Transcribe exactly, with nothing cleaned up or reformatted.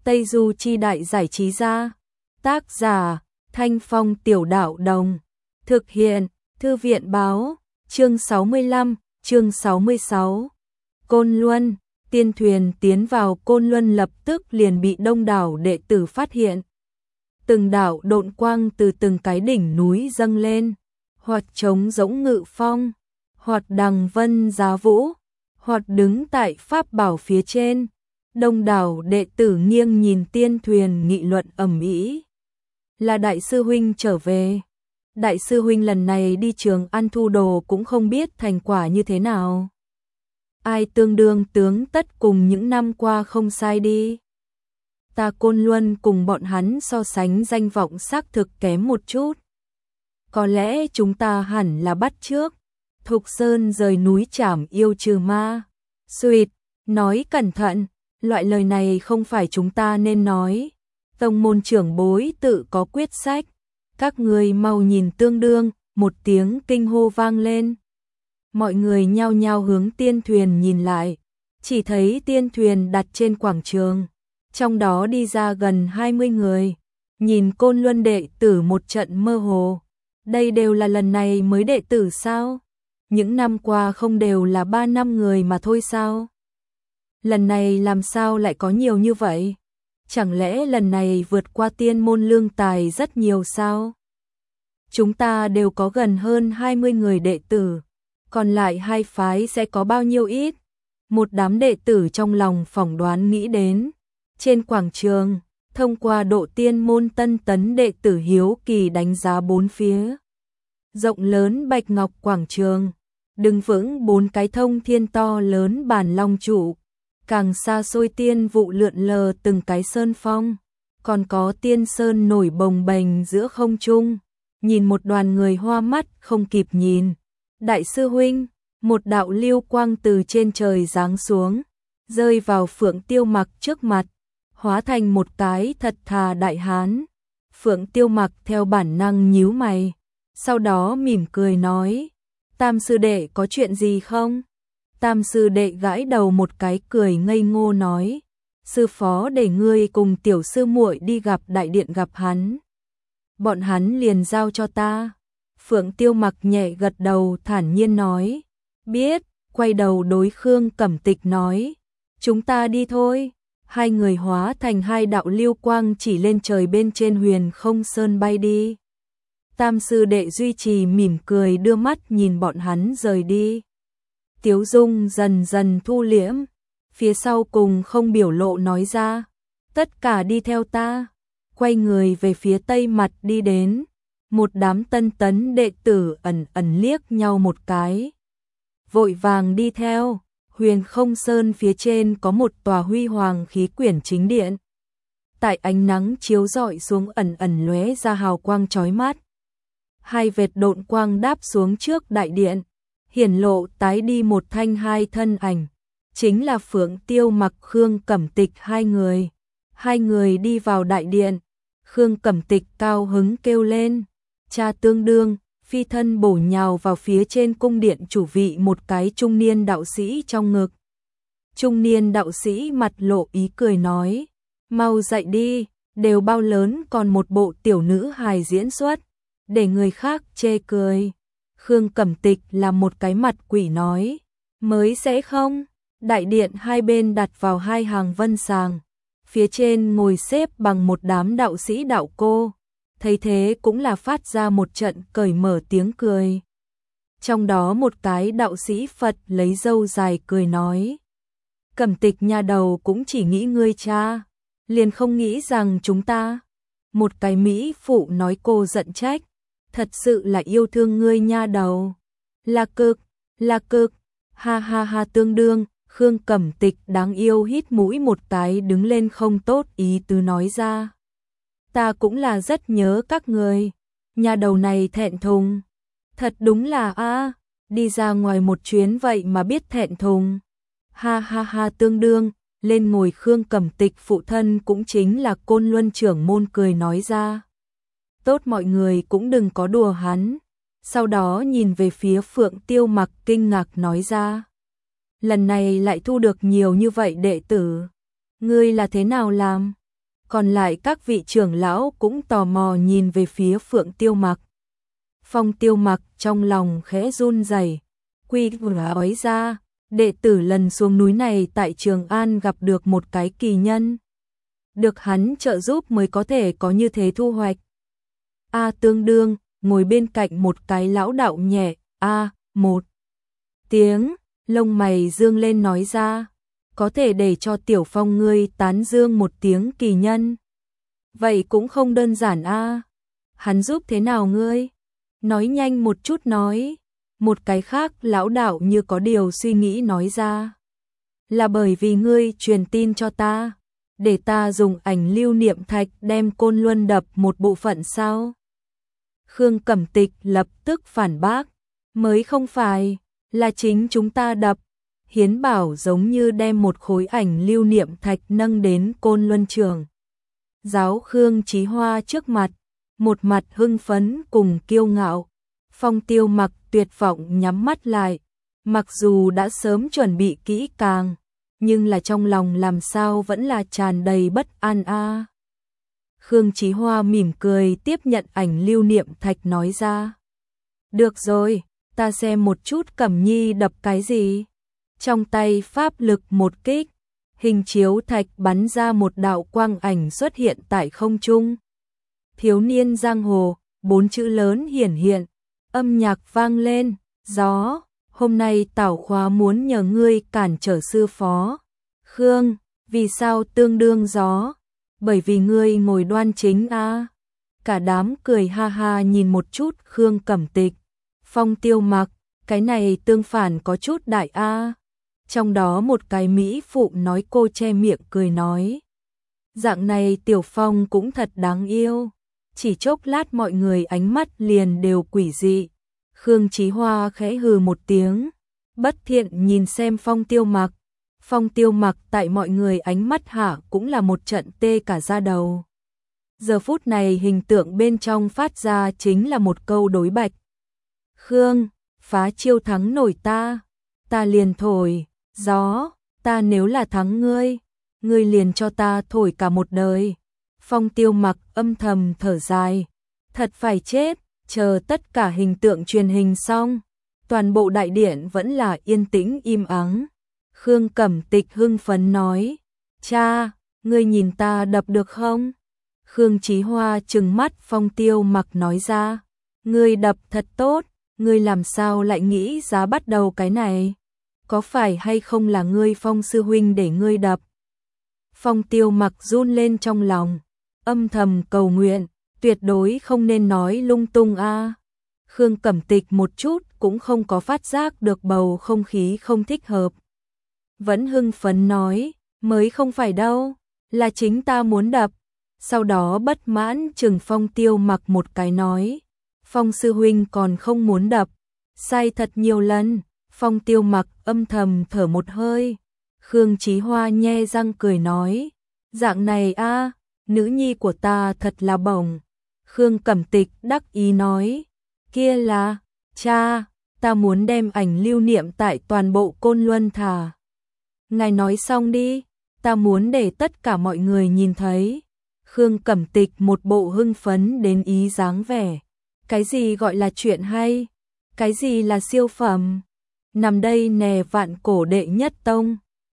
Tây Du Chi Đại Giải Trí Gia. Tác giả, Thanh Phong Tiểu Đạo Đồng. Thực hiện, Thư viện Báo. Chương sáu mươi lăm, chương sáu mươi sáu. Côn Luân, tiên thuyền tiến vào Côn Luân lập tức liền bị đông đảo đệ tử phát hiện. Từng đạo độn quang từ từng cái đỉnh núi dâng lên, hoặc trống rỗng ngự phong, hoặc đằng vân giá vũ, hoặc đứng tại pháp bảo phía trên. Đông đảo đệ tử nghiêng nhìn tiên thuyền nghị luận ầm ĩ. Là đại sư huynh trở về. Đại sư huynh lần này đi Trường An thu đồ cũng không biết thành quả như thế nào. Ai tương đương tướng tất cùng những năm qua không sai đi. Ta Côn Luân cùng bọn hắn so sánh danh vọng xác thực kém một chút. Có lẽ chúng ta hẳn là bắt trước. Thục Sơn rời núi trảm yêu trừ ma. Xuyệt, nói cẩn thận, loại lời này không phải chúng ta nên nói. Tông môn trưởng bối tự có quyết sách. Các người mau nhìn tương đương, một tiếng kinh hô vang lên. Mọi người nhao nhao hướng tiên thuyền nhìn lại, chỉ thấy tiên thuyền đặt trên quảng trường, trong đó đi ra gần hai mươi người, nhìn Côn Luân đệ tử một trận mơ hồ. Đây đều là lần này mới đệ tử sao? Những năm qua không đều là ba năm người mà thôi sao? Lần này làm sao lại có nhiều như vậy? Chẳng lẽ lần này vượt qua tiên môn lương tài rất nhiều sao? Chúng ta đều có gần hơn hai mươi người đệ tử, còn lại hai phái sẽ có bao nhiêu ít? Một đám đệ tử trong lòng phỏng đoán nghĩ đến. Trên quảng trường, thông qua độ tiên môn tân tấn đệ tử hiếu kỳ đánh giá bốn phía. Rộng lớn bạch ngọc quảng trường, đứng vững bốn cái thông thiên to lớn bàn long trụ, càng xa xôi tiên vụ lượn lờ từng cái sơn phong, còn có tiên sơn nổi bồng bềnh giữa không trung, nhìn một đoàn người hoa mắt không kịp nhìn. Đại sư huynh, một đạo lưu quang từ trên trời giáng xuống, rơi vào Phượng Tiêu Mặc trước mặt, hóa thành một cái thật thà đại hán. Phượng Tiêu Mặc theo bản năng nhíu mày, sau đó mỉm cười nói: Tam sư đệ có chuyện gì không? Tam sư đệ gãi đầu một cái cười ngây ngô nói: Sư phó để ngươi cùng tiểu sư muội đi gặp đại điện gặp hắn. Bọn hắn liền giao cho ta. Phượng Tiêu Mặc nhẹ gật đầu thản nhiên nói: Biết, quay đầu đối Khương Cẩm Tịch nói: Chúng ta đi thôi. Hai người hóa thành hai đạo lưu quang chỉ lên trời bên trên huyền không sơn bay đi. Tam sư đệ duy trì mỉm cười đưa mắt nhìn bọn hắn rời đi. Tiếu Dung dần dần thu liễm, phía sau cùng không biểu lộ nói ra: Tất cả đi theo ta. Quay người về phía tây mặt đi đến. Một đám tân tấn đệ tử ẩn ẩn liếc nhau một cái, vội vàng đi theo. Huyền không sơn phía trên có một tòa huy hoàng khí quyển chính điện. Tại ánh nắng chiếu rọi xuống ẩn ẩn lóe ra hào quang chói mắt. Hai vệt độn quang đáp xuống trước đại điện, hiển lộ tái đi một thanh hai thân ảnh, chính là Phượng Tiêu Mặc Khương Cẩm Tịch hai người. Hai người đi vào đại điện, Khương Cẩm Tịch cao hứng kêu lên: Cha tương đương, phi thân bổ nhào vào phía trên cung điện chủ vị một cái trung niên đạo sĩ trong ngực. Trung niên đạo sĩ mặt lộ ý cười nói: Mau dậy đi, đều bao lớn còn một bộ tiểu nữ hài diễn xuất, để người khác chê cười. Khương Cẩm Tịch là một cái mặt quỷ nói: Mới sẽ không. Đại điện hai bên đặt vào hai hàng vân sàng, phía trên ngồi xếp bằng một đám đạo sĩ đạo cô. Thấy thế cũng là phát ra một trận cởi mở tiếng cười. Trong đó một cái đạo sĩ Phật lấy râu dài cười nói: Cẩm Tịch nha đầu cũng chỉ nghĩ ngươi cha, liền không nghĩ rằng chúng ta. Một cái mỹ phụ nói cô giận trách: Thật sự là yêu thương ngươi nha đầu. Là cực, là cực, ha ha ha tương đương. Khương Cẩm Tịch đáng yêu hít mũi một cái đứng lên không tốt ý tứ nói ra: Ta cũng là rất nhớ các người. Nhà đầu này thẹn thùng. Thật đúng là a, đi ra ngoài một chuyến vậy mà biết thẹn thùng. Ha ha ha tương đương, lên ngồi Khương Cẩm Tịch phụ thân cũng chính là Côn Luân trưởng môn cười nói ra: Tốt mọi người cũng đừng có đùa hắn. Sau đó nhìn về phía Phượng Tiêu Mặc kinh ngạc nói ra: Lần này lại thu được nhiều như vậy đệ tử. Ngươi là thế nào làm? Còn lại các vị trưởng lão cũng tò mò nhìn về phía Phượng Tiêu Mặc. Phong Tiêu Mặc trong lòng khẽ run rẩy, quy nói ra, đệ tử lần xuống núi này tại Trường An gặp được một cái kỳ nhân. Được hắn trợ giúp mới có thể có như thế thu hoạch. A Tương Đương, ngồi bên cạnh một cái lão đạo nhẹ, a một tiếng, lông mày dương lên nói ra, có thể để cho Tiểu Phong ngươi tán dương một tiếng kỳ nhân. Vậy cũng không đơn giản a. Hắn giúp thế nào ngươi? Nói nhanh một chút nói. Một cái khác lão đạo như có điều suy nghĩ nói ra. Là bởi vì ngươi truyền tin cho ta, để ta dùng ảnh lưu niệm thạch đem Côn Luân đập một bộ phận sao? Khương Cẩm Tịch lập tức phản bác, mới không phải, là chính chúng ta đập. Hiến Bảo giống như đem một khối ảnh lưu niệm thạch nâng đến Côn Luân Trường giáo Khương Chí Hoa trước mặt, một mặt hưng phấn cùng kiêu ngạo. Phong Tiêu Mặc tuyệt vọng nhắm mắt lại, mặc dù đã sớm chuẩn bị kỹ càng, nhưng là trong lòng làm sao vẫn là tràn đầy bất an a. À. Khương Chí Hoa mỉm cười tiếp nhận ảnh lưu niệm thạch nói ra. Được rồi, ta xem một chút Cẩm Nhi đập cái gì. Trong tay pháp lực một kích, hình chiếu thạch bắn ra một đạo quang ảnh xuất hiện tại không trung. Thiếu niên giang hồ, bốn chữ lớn hiển hiện, âm nhạc vang lên, gió, hôm nay Tảo Khóa muốn nhờ ngươi cản trở sư phó. Khương, vì sao tương đương gió? Bởi vì ngươi ngồi đoan chính a. À. Cả đám cười ha ha nhìn một chút Khương Cẩm Tịch. Phong Tiêu Mặc, cái này tương phản có chút đại a. À. Trong đó một cái mỹ phụ nói cô che miệng cười nói. Dạng này Tiểu Phong cũng thật đáng yêu. Chỉ chốc lát mọi người ánh mắt liền đều quỷ dị. Khương Chí Hoa khẽ hừ một tiếng, bất thiện nhìn xem Phong Tiêu Mặc. Phong Tiêu Mặc tại mọi người ánh mắt hạ cũng là một trận tê cả da đầu. Giờ phút này hình tượng bên trong phát ra chính là một câu đối bạch. Khương, phá chiêu thắng nổi ta, ta liền thổi, gió, ta nếu là thắng ngươi, ngươi liền cho ta thổi cả một đời. Phong Tiêu Mặc âm thầm thở dài, thật phải chết, chờ tất cả hình tượng truyền hình xong, toàn bộ đại điện vẫn là yên tĩnh im ắng. Khương Cẩm Tịch hưng phấn nói, cha, ngươi nhìn ta đập được không? Khương Chí Hoa trừng mắt Phong Tiêu Mặc nói ra, ngươi đập thật tốt, ngươi làm sao lại nghĩ giá bắt đầu cái này? Có phải hay không là ngươi Phong sư huynh để ngươi đập? Phong Tiêu Mặc run lên trong lòng, âm thầm cầu nguyện, tuyệt đối không nên nói lung tung a. À. Khương Cẩm Tịch một chút cũng không có phát giác được bầu không khí không thích hợp. Vẫn hưng phấn nói, mới không phải đâu, là chính ta muốn đập. Sau đó bất mãn chừng Phong Tiêu Mặc một cái nói, Phong sư huynh còn không muốn đập, sai thật nhiều lần. Phong Tiêu Mặc âm thầm thở một hơi. Khương Chí Hoa nhe răng cười nói, dạng này a, à, nữ nhi của ta thật là bổng. Khương Cẩm Tịch đắc ý nói, kia là, cha, ta muốn đem ảnh lưu niệm tại toàn bộ Côn Luân thả. Ngài nói xong đi, ta muốn để tất cả mọi người nhìn thấy. Khương Cẩm Tịch một bộ hưng phấn đến ý dáng vẻ. Cái gì gọi là chuyện hay? Cái gì là siêu phẩm? Nằm đây nè vạn cổ đệ nhất tông.